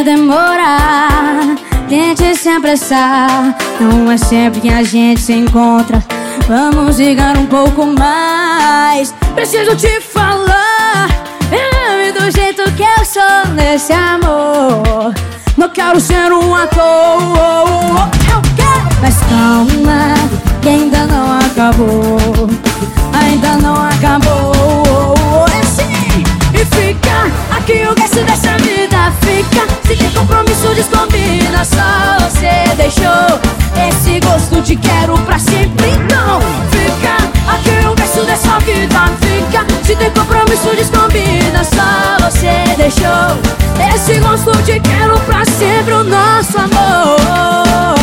demorar, tente se apressar. Não é sempre que a gente se encontra. Vamos ligar um pouco mais. Preciso te falar, me do jeito que eu sou nesse amor. Não quero ser um ator, eu quero. Mas calma, que ainda não acabou. Ainda não acabou. E fica aqui o resto dessa vida. Fica, se tem compromisso descombina. Só você deixou esse gosto de quero pra sempre. Então fica aqui o resto dessa vida. Fica, se tem compromisso descombina. Só você deixou esse gosto de quero pra sempre. O nosso amor,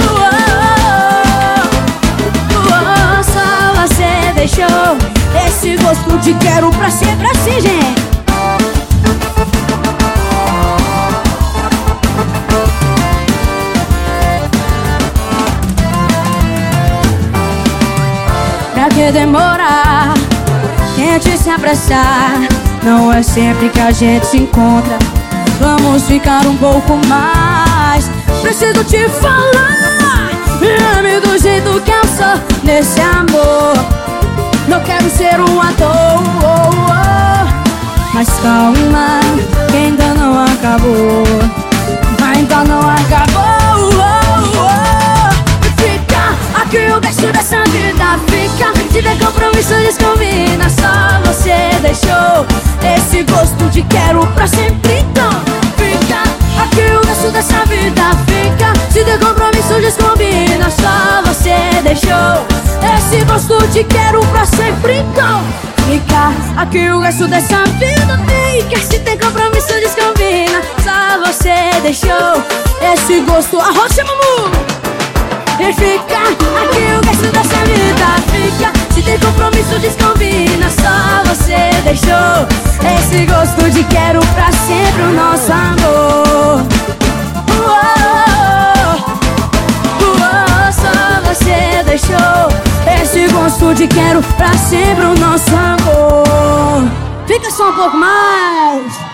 só você deixou esse gosto de quero pra sempre. Assim, gente. Pra que demorar? Tente se apressar. Não é sempre que a gente se encontra. Vamos ficar um pouco mais. Preciso te falar, me do jeito que eu sou nesse amor. Não quero ser um ator, mas calma, que ainda não acabou. Ainda não acabou. Fica aqui o resto dessa vida. Fica, se der compromisso descombina. Só você deixou esse gosto de quero pra sempre. Então fica aqui o resto dessa vida. Fica, se der compromisso descombina. Só você deixou esse gosto de quero pra sempre. Então fica aqui o resto dessa vida. Fica, se tem compromisso descombina. Só você deixou esse gosto. Arrocha, mamu! E fica aqui o resto dessa vida. Fica, se tem compromisso descombina. Só você deixou esse gosto de quero pra sempre. O nosso amor, só você deixou esse gosto de quero pra sempre. O nosso amor. Fica só um pouco mais.